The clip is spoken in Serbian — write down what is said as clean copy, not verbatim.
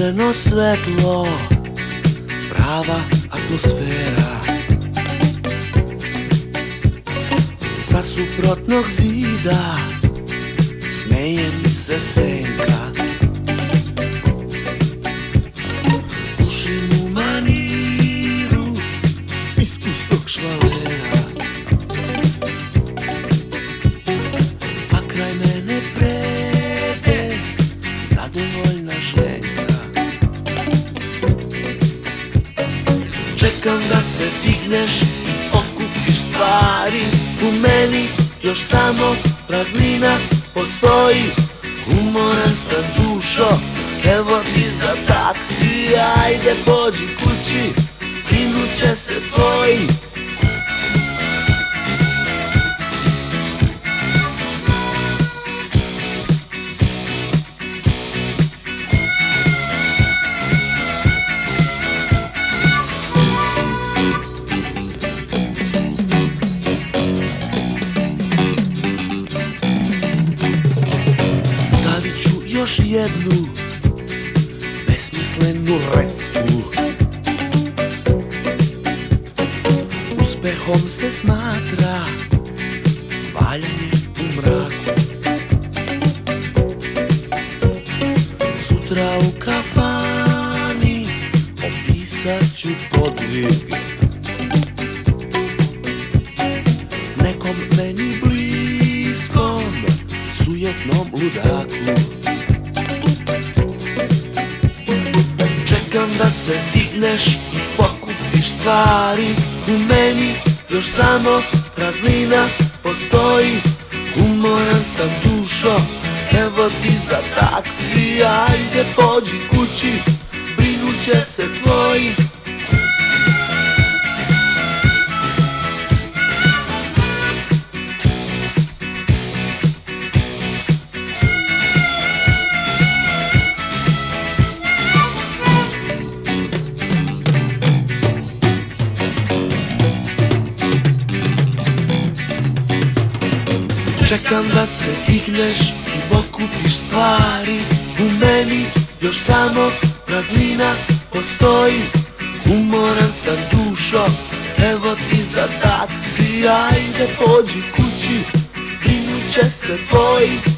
zeleno svetlo, prava atmosfera. Sa suprotnog zida smeje mi se senka. Pušim u maniru iz pustog švalera, a kraj mene prede zadovoljna ženka. Čekam da se digneš i okupiš stvari. U meni još samo praznina postoji. Umoran sam dušo, evo ti za taksi. Ajde pođi kući, brinut će se tvoji. Još jednu besmislenu recku. Uspehom se smatra valjanje u mraku. Sutra u kafani opisat ću podvig nekom meni bliskom sujetnom ludaku. Čekam da se digneš i pokupiš stvari. U meni još samo praznina postoji. Umoran sam dušo, evo ti za taksi. Ajde pođi kući, brinut će se tvoji. Čekam da se digneš i pokupiš stvari. U meni još samo praznina postoji. Umoran sam dušo, evo ti za taksi. Ajde pođi kući, brinut će se tvoji.